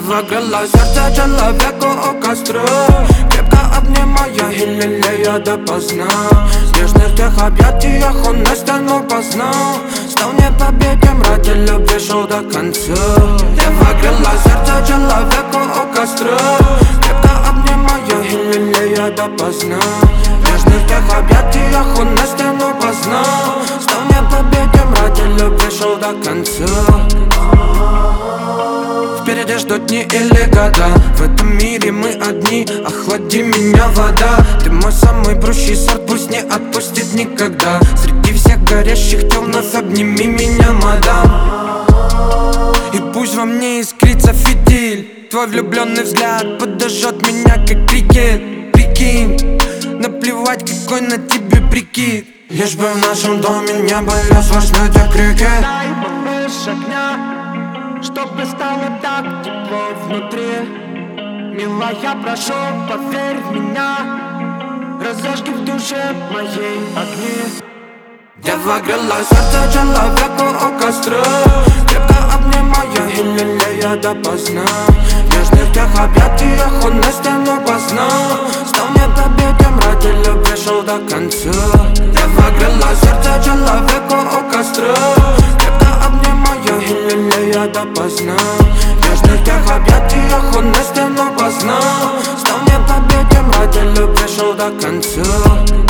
выгрела сердце человеку у костра, крепко обнимая и лелея допоздна. В нежных тех объятиях он на стену познал, стал непобедим ради любви, шел до конца. Я выгрела сердце человеку у костра, крепко обнимая и лелея допоздна. В нежных тех объятиях он на стену познал, стал непобедим ради любви, шел до конца. Впереди ждут дни или года, в этом мире мы одни, охлади меня, вода. Ты мой самый прущий сорт, пусть не отпустит никогда. Среди всех горящих тел вновь обними меня, мадам. И пусть во мне искрится фитиль, твой влюбленный взгляд подожжет меня, как крикет. Прикинь, наплевать, какой на тебе прикид, лишь бы в нашем доме не были слышны те крики. Дай повыше огня, чтобы стало так тепло внутри. Милая, прошу, поверь в меня, разожги в душе моей огни. Я выгрела сердце человеку у костра, крепко обнимая и лелея допоздна. В нежных тех объятиях он на стену познал, стал непобедим ради любви, шел до конца. Я выгрела сердце человеку у костра, крепко обнимая и лелея допоздна. В нежных тех объятиях он на стену познал, стал непобедим ради любви, шел до конца.